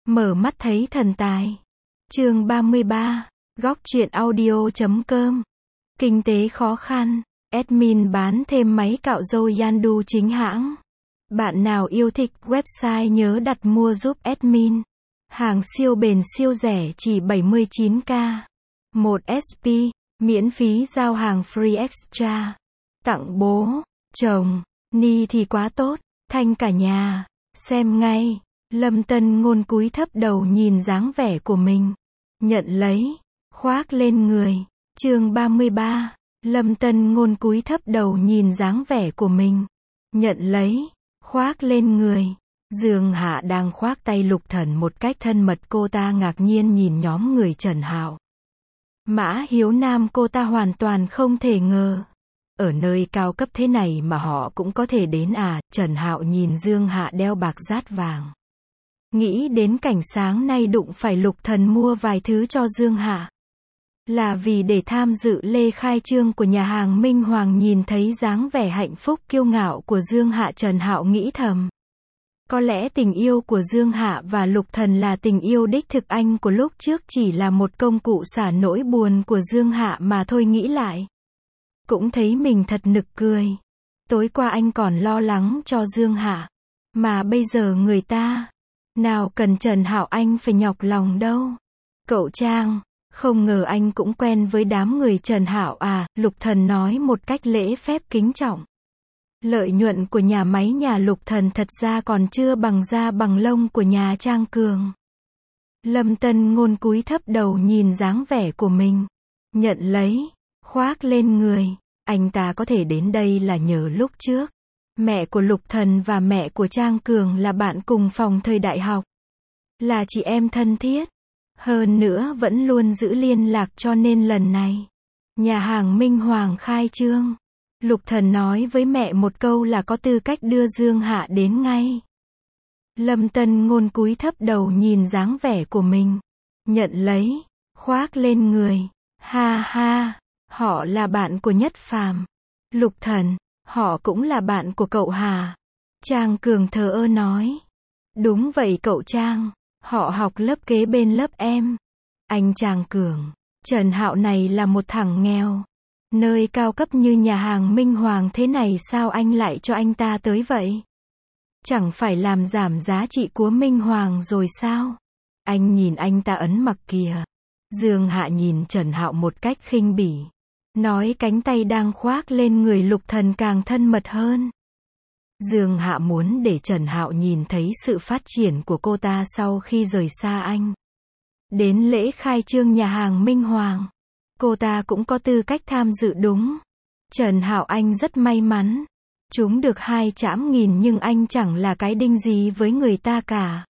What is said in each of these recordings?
Mở mắt thấy thần tài. Chương 33, góc truyện audio.com. Kinh tế khó khăn, admin bán thêm máy cạo râu Yandu chính hãng. Bạn nào yêu thích website nhớ đặt mua giúp admin. Hàng siêu bền siêu rẻ chỉ 79k. 1 SP, miễn phí giao hàng free extra. Tặng bố, chồng, ni thì quá tốt, thanh cả nhà. Xem ngay. Lâm Tân Ngôn cúi thấp đầu nhìn dáng vẻ của mình. Nhận lấy, khoác lên người. Chương 33. Lâm Tân Ngôn cúi thấp đầu nhìn dáng vẻ của mình. Nhận lấy, khoác lên người. Dương Hạ đang khoác tay Lục Thần một cách thân mật, cô ta ngạc nhiên nhìn nhóm người Trần Hạo. Mã Hiếu Nam cô ta hoàn toàn không thể ngờ. Ở nơi cao cấp thế này mà họ cũng có thể đến à? Trần Hạo nhìn Dương Hạ đeo bạc dát vàng. Nghĩ đến cảnh sáng nay đụng phải Lục Thần mua vài thứ cho Dương Hạ. Là vì để tham dự lễ khai trương của nhà hàng Minh Hoàng. Nhìn thấy dáng vẻ hạnh phúc kiêu ngạo của Dương Hạ, Trần Hạo nghĩ thầm. Có lẽ tình yêu của Dương Hạ và Lục Thần là tình yêu đích thực, anh của lúc trước chỉ là một công cụ xả nỗi buồn của Dương Hạ mà thôi. Nghĩ lại, cũng thấy mình thật nực cười. Tối qua anh còn lo lắng cho Dương Hạ, mà bây giờ người ta, nào cần Trần Hạo anh phải nhọc lòng đâu. Cậu Trang, không ngờ anh cũng quen với đám người Trần Hạo à? Lục Thần nói một cách lễ phép kính trọng. Lợi nhuận của nhà máy nhà Lục Thần thật ra còn chưa bằng da bằng lông của nhà Trang Cường. Lâm Tân Ngôn cúi thấp đầu nhìn dáng vẻ của mình. Nhận lấy, khoác lên người. Anh ta có thể đến đây là nhờ lúc trước mẹ của Lục Thần và mẹ của Trang Cường là bạn cùng phòng thời đại học. Là chị em thân thiết. Hơn nữa vẫn luôn giữ liên lạc, cho nên lần này nhà hàng Minh Hoàng khai trương, Lục Thần nói với mẹ một câu là có tư cách đưa Dương Hạ đến ngay. Lâm Tân Ngôn cúi thấp đầu nhìn dáng vẻ của mình. Nhận lấy, khoác lên người. Ha ha, họ là bạn của Nhất Phàm. Lục Thần, họ cũng là bạn của cậu Hà. Trang Cường thờ ơ nói. Đúng vậy cậu Trang, họ học lớp kế bên lớp em. Anh Trang Cường, Trần Hạo này là một thằng nghèo. Nơi cao cấp như nhà hàng Minh Hoàng thế này sao anh lại cho anh ta tới vậy? Chẳng phải làm giảm giá trị của Minh Hoàng rồi sao? Anh nhìn anh ta ấn mặc kìa. Dương Hạ nhìn Trần Hạo một cách khinh bỉ. Nói cánh tay đang khoác lên người Lục Thần càng thân mật hơn. Dương Hạ muốn để Trần Hạo nhìn thấy sự phát triển của cô ta sau khi rời xa anh. Đến lễ khai trương nhà hàng Minh Hoàng, cô ta cũng có tư cách tham dự đúng. Trần Hạo anh rất may mắn. Chúng được 200.000 nhưng anh chẳng là cái đinh gì với người ta cả.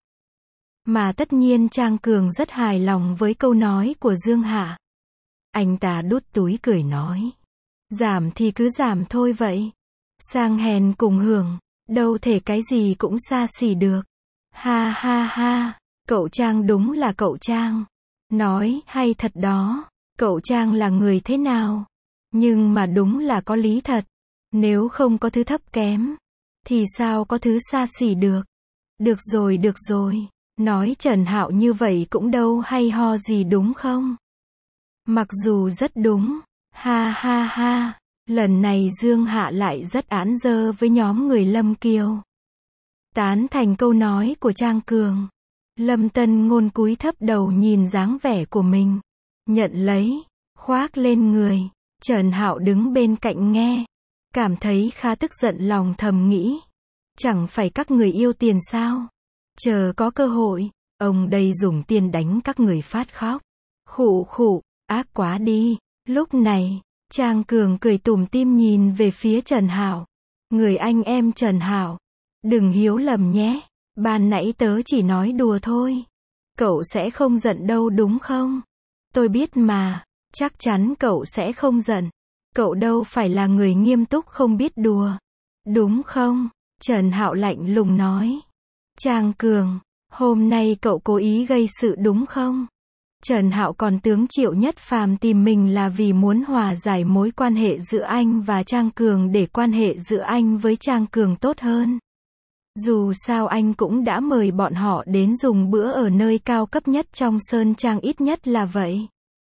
Mà tất nhiên Trang Cường rất hài lòng với câu nói của Dương Hạ. Anh ta đút túi cười nói. Giảm thì cứ giảm thôi vậy. Sang hèn cùng hưởng, đâu thể cái gì cũng xa xỉ được. Ha ha ha, cậu Trang đúng là cậu Trang. Nói hay thật đó, cậu Trang là người thế nào? Nhưng mà đúng là có lý thật. Nếu không có thứ thấp kém, thì sao có thứ xa xỉ được? Được rồi, nói Trần Hạo như vậy cũng đâu hay ho gì đúng không? Mặc dù rất đúng, ha ha ha, lần này Dương Hạ lại rất án dơ với nhóm người Lâm Kiều. Tán thành câu nói của Trang Cường. Lâm Tân Ngôn cúi thấp đầu nhìn dáng vẻ của mình. Nhận lấy, khoác lên người. Trần Hạo đứng bên cạnh nghe. Cảm thấy khá tức giận, lòng thầm nghĩ. Chẳng phải các người yêu tiền sao? Chờ có cơ hội, ông đây dùng tiền đánh các người phát khóc. Khụ khụ, ác quá đi. Lúc này, Trang Cường cười tủm tỉm nhìn về phía Trần Hạo. Người anh em Trần Hạo, đừng hiểu lầm nhé. Ban nãy tớ chỉ nói đùa thôi. Cậu sẽ không giận đâu đúng không? Tôi biết mà, chắc chắn cậu sẽ không giận. Cậu đâu phải là người nghiêm túc không biết đùa. Đúng không? Trần Hạo lạnh lùng nói. Trang Cường, hôm nay cậu cố ý gây sự đúng không? Trần Hạo còn tướng Triệu Nhất Phàm tìm mình là vì muốn hòa giải mối quan hệ giữa anh và Trang Cường để quan hệ giữa anh với Trang Cường tốt hơn. Dù sao anh cũng đã mời bọn họ đến dùng bữa ở nơi cao cấp nhất trong Sơn Trang, ít nhất là vậy.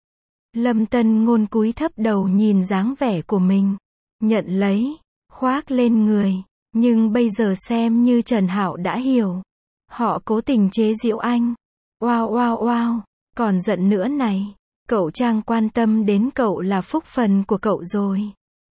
Lâm Tân Ngôn cúi thấp đầu nhìn dáng vẻ của mình, nhận lấy, khoác lên người, nhưng bây giờ xem như Trần Hạo đã hiểu. Họ cố tình chế giễu anh. Oao oao oao, còn giận nữa này. Cậu Trang quan tâm đến cậu là phúc phần của cậu rồi.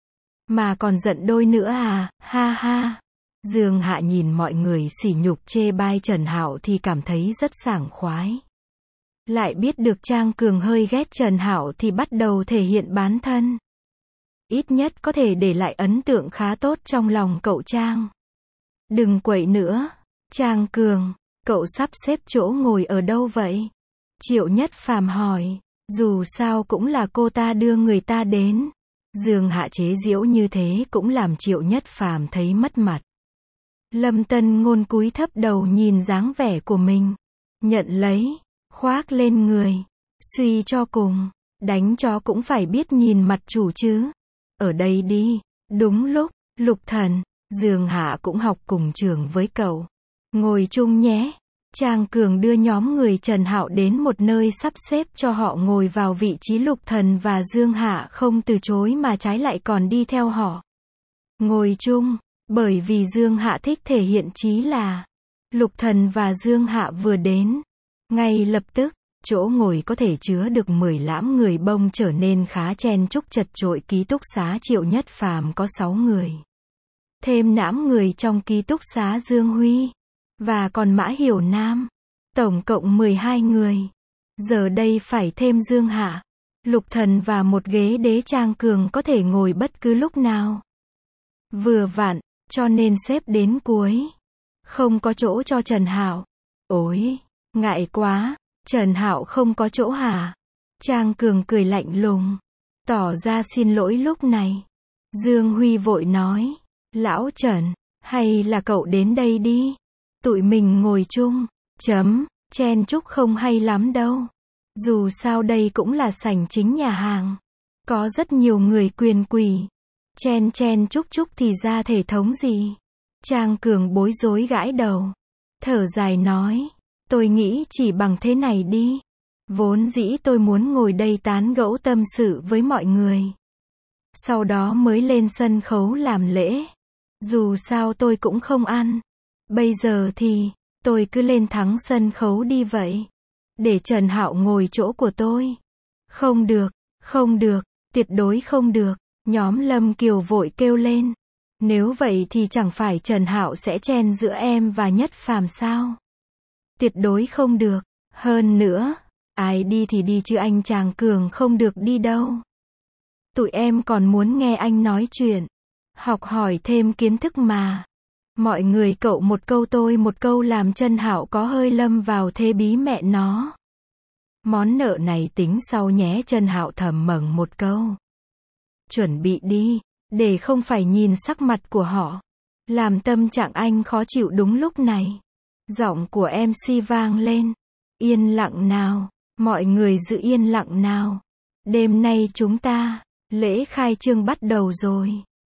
Mà còn giận đôi nữa à, ha ha. Dương Hạ nhìn mọi người sỉ nhục chê bai Trần Hạo thì cảm thấy rất sảng khoái. Lại biết được Trang Cường hơi ghét Trần Hạo thì bắt đầu thể hiện bán thân. Ít nhất có thể để lại ấn tượng khá tốt trong lòng cậu Trang. Đừng quậy nữa. Trang Cường, cậu sắp xếp chỗ ngồi ở đâu vậy? Triệu Nhất Phàm hỏi. Dù sao cũng là cô ta đưa người ta đến. Dương Hạ chế giễu như thế cũng làm Triệu Nhất Phàm thấy mất mặt. Lâm Tân Ngôn cúi thấp đầu nhìn dáng vẻ của mình. Nhận lấy, khoác lên người. Suy cho cùng, đánh chó cũng phải biết nhìn mặt chủ chứ. Ở đây đi. Đúng lúc, Lục Thần, Dương Hạ cũng học cùng trường với cậu. Ngồi chung nhé. Trang Cường đưa nhóm người Trần Hạo đến một nơi sắp xếp cho họ ngồi vào vị trí. Lục Thần và Dương Hạ không từ chối mà trái lại còn đi theo họ. Ngồi chung, bởi vì Dương Hạ thích thể hiện chí là. Lục Thần và Dương Hạ vừa đến. Ngay lập tức, chỗ ngồi có thể chứa được 10 lãm người bông trở nên khá chen chúc chật chội. Ký túc xá Triệu Nhất Phàm có 6 người. Thêm lãm người trong ký túc xá Dương Huy. Và còn Mã Hiểu Nam. Tổng cộng 12 người. Giờ đây phải thêm Dương Hạ, Lục Thần và một ghế đế. Trang Cường có thể ngồi bất cứ lúc nào. Vừa vặn, cho nên xếp đến cuối. Không có chỗ cho Trần Hạo. Ôi, ngại quá, Trần Hạo không có chỗ hả? Trang Cường cười lạnh lùng, tỏ ra xin lỗi. Lúc này, Dương Huy vội nói, lão Trần, hay là cậu đến đây đi. Tụi mình ngồi chung, chen chúc không hay lắm đâu. Dù sao đây cũng là sảnh chính nhà hàng. Có rất nhiều người quyền quỳ. Chen chúc thì ra thể thống gì? Trang Cường bối rối gãi đầu. Thở dài nói, tôi nghĩ chỉ bằng thế này đi. Vốn dĩ tôi muốn ngồi đây tán gẫu tâm sự với mọi người. Sau đó mới lên sân khấu làm lễ. Dù sao tôi cũng không ăn. Bây giờ thì, tôi cứ lên thắng sân khấu đi vậy. Để Trần Hạo ngồi chỗ của tôi. Không được, tuyệt đối không được. Nhóm Lâm Kiều vội kêu lên. Nếu vậy thì chẳng phải Trần Hạo sẽ chen giữa em và Nhất Phàm sao? Tuyệt đối không được. Hơn nữa, ai đi thì đi chứ anh Trang Cường không được đi đâu. Tụi em còn muốn nghe anh nói chuyện. Học hỏi thêm kiến thức mà. Mọi người cậu một câu tôi một câu làm Trần Hạo có hơi lâm vào thế bí mẹ nó. Món nợ này tính sau nhé. Trần Hạo thầm mầng một câu. Chuẩn bị đi, để không phải nhìn sắc mặt của họ. Làm tâm trạng anh khó chịu. Đúng lúc này, giọng của MC vang lên. Yên lặng nào, mọi người giữ yên lặng nào. Đêm nay chúng ta, lễ khai trương bắt đầu rồi.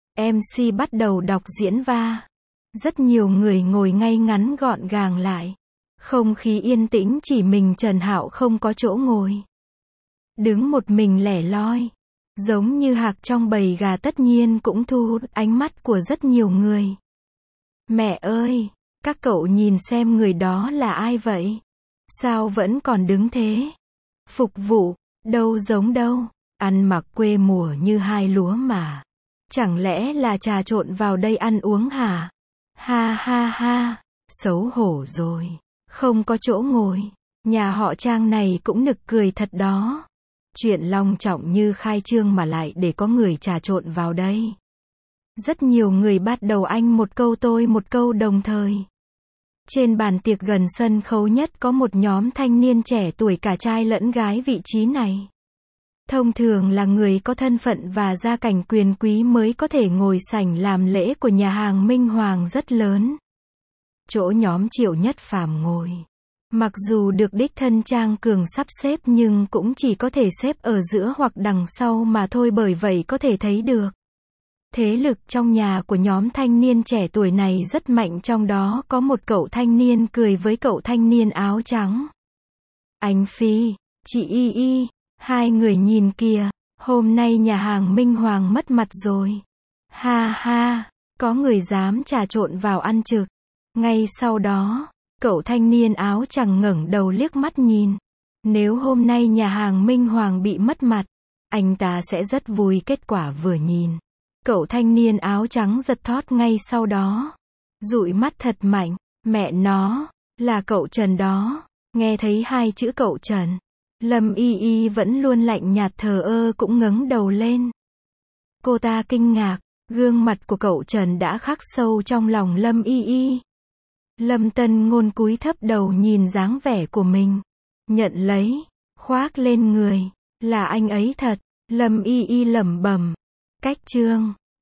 MC bắt đầu đọc diễn va. Rất nhiều người ngồi ngay ngắn gọn gàng lại. Không khí yên tĩnh, chỉ mình Trần Hạo không có chỗ ngồi. Đứng một mình lẻ loi. Giống như hạc trong bầy gà, tất nhiên cũng thu hút ánh mắt của rất nhiều người. Mẹ ơi, các cậu nhìn xem người đó là ai vậy? Sao vẫn còn đứng thế? Phục vụ, đâu giống đâu. Ăn mặc quê mùa như hai lúa mà. Chẳng lẽ là trà trộn vào đây ăn uống hả? Ha ha ha, xấu hổ rồi. Không có chỗ ngồi. Nhà họ Trang này cũng nực cười thật đó. Chuyện long trọng như khai trương mà lại để có người trà trộn vào đây. Rất nhiều người bắt đầu anh một câu tôi một câu đồng thời. Trên bàn tiệc gần sân khấu nhất có một nhóm thanh niên trẻ tuổi, cả trai lẫn gái. Vị trí này thông thường là người có thân phận và gia cảnh quyền quý mới có thể ngồi sảnh làm lễ của nhà hàng Minh Hoàng rất lớn. Chỗ nhóm Triệu Nhất Phàm ngồi, mặc dù được đích thân Trang Cường sắp xếp nhưng cũng chỉ có thể xếp ở giữa hoặc đằng sau mà thôi. Bởi vậy có thể thấy được, Thế lực trong nhà của nhóm thanh niên trẻ tuổi này rất mạnh, trong đó có một cậu thanh niên cười với cậu thanh niên áo trắng. Anh Phi, chị Y Y, hai người nhìn kìa, hôm nay nhà hàng Minh Hoàng mất mặt rồi. Ha ha, có người dám trà trộn vào ăn trực. Ngay sau đó, cậu thanh niên áo trắng ngẩng đầu liếc mắt nhìn. Nếu hôm nay nhà hàng Minh Hoàng bị mất mặt, anh ta sẽ rất vui. Kết quả vừa nhìn, cậu thanh niên áo trắng giật thót ngay sau đó. Dụi mắt thật mạnh, mẹ nó, là cậu Trần đó. Nghe thấy hai chữ cậu Trần, Lâm Y Y vẫn luôn lạnh nhạt thờ ơ cũng ngẩng đầu lên. Cô ta kinh ngạc, gương mặt của cậu Trần đã khắc sâu trong lòng Lâm Y Y. Lâm Tân Ngôn cúi thấp đầu nhìn dáng vẻ của mình, nhận lấy, khoác lên người, là anh ấy thật. Lâm Y Y lẩm bẩm. Cách chương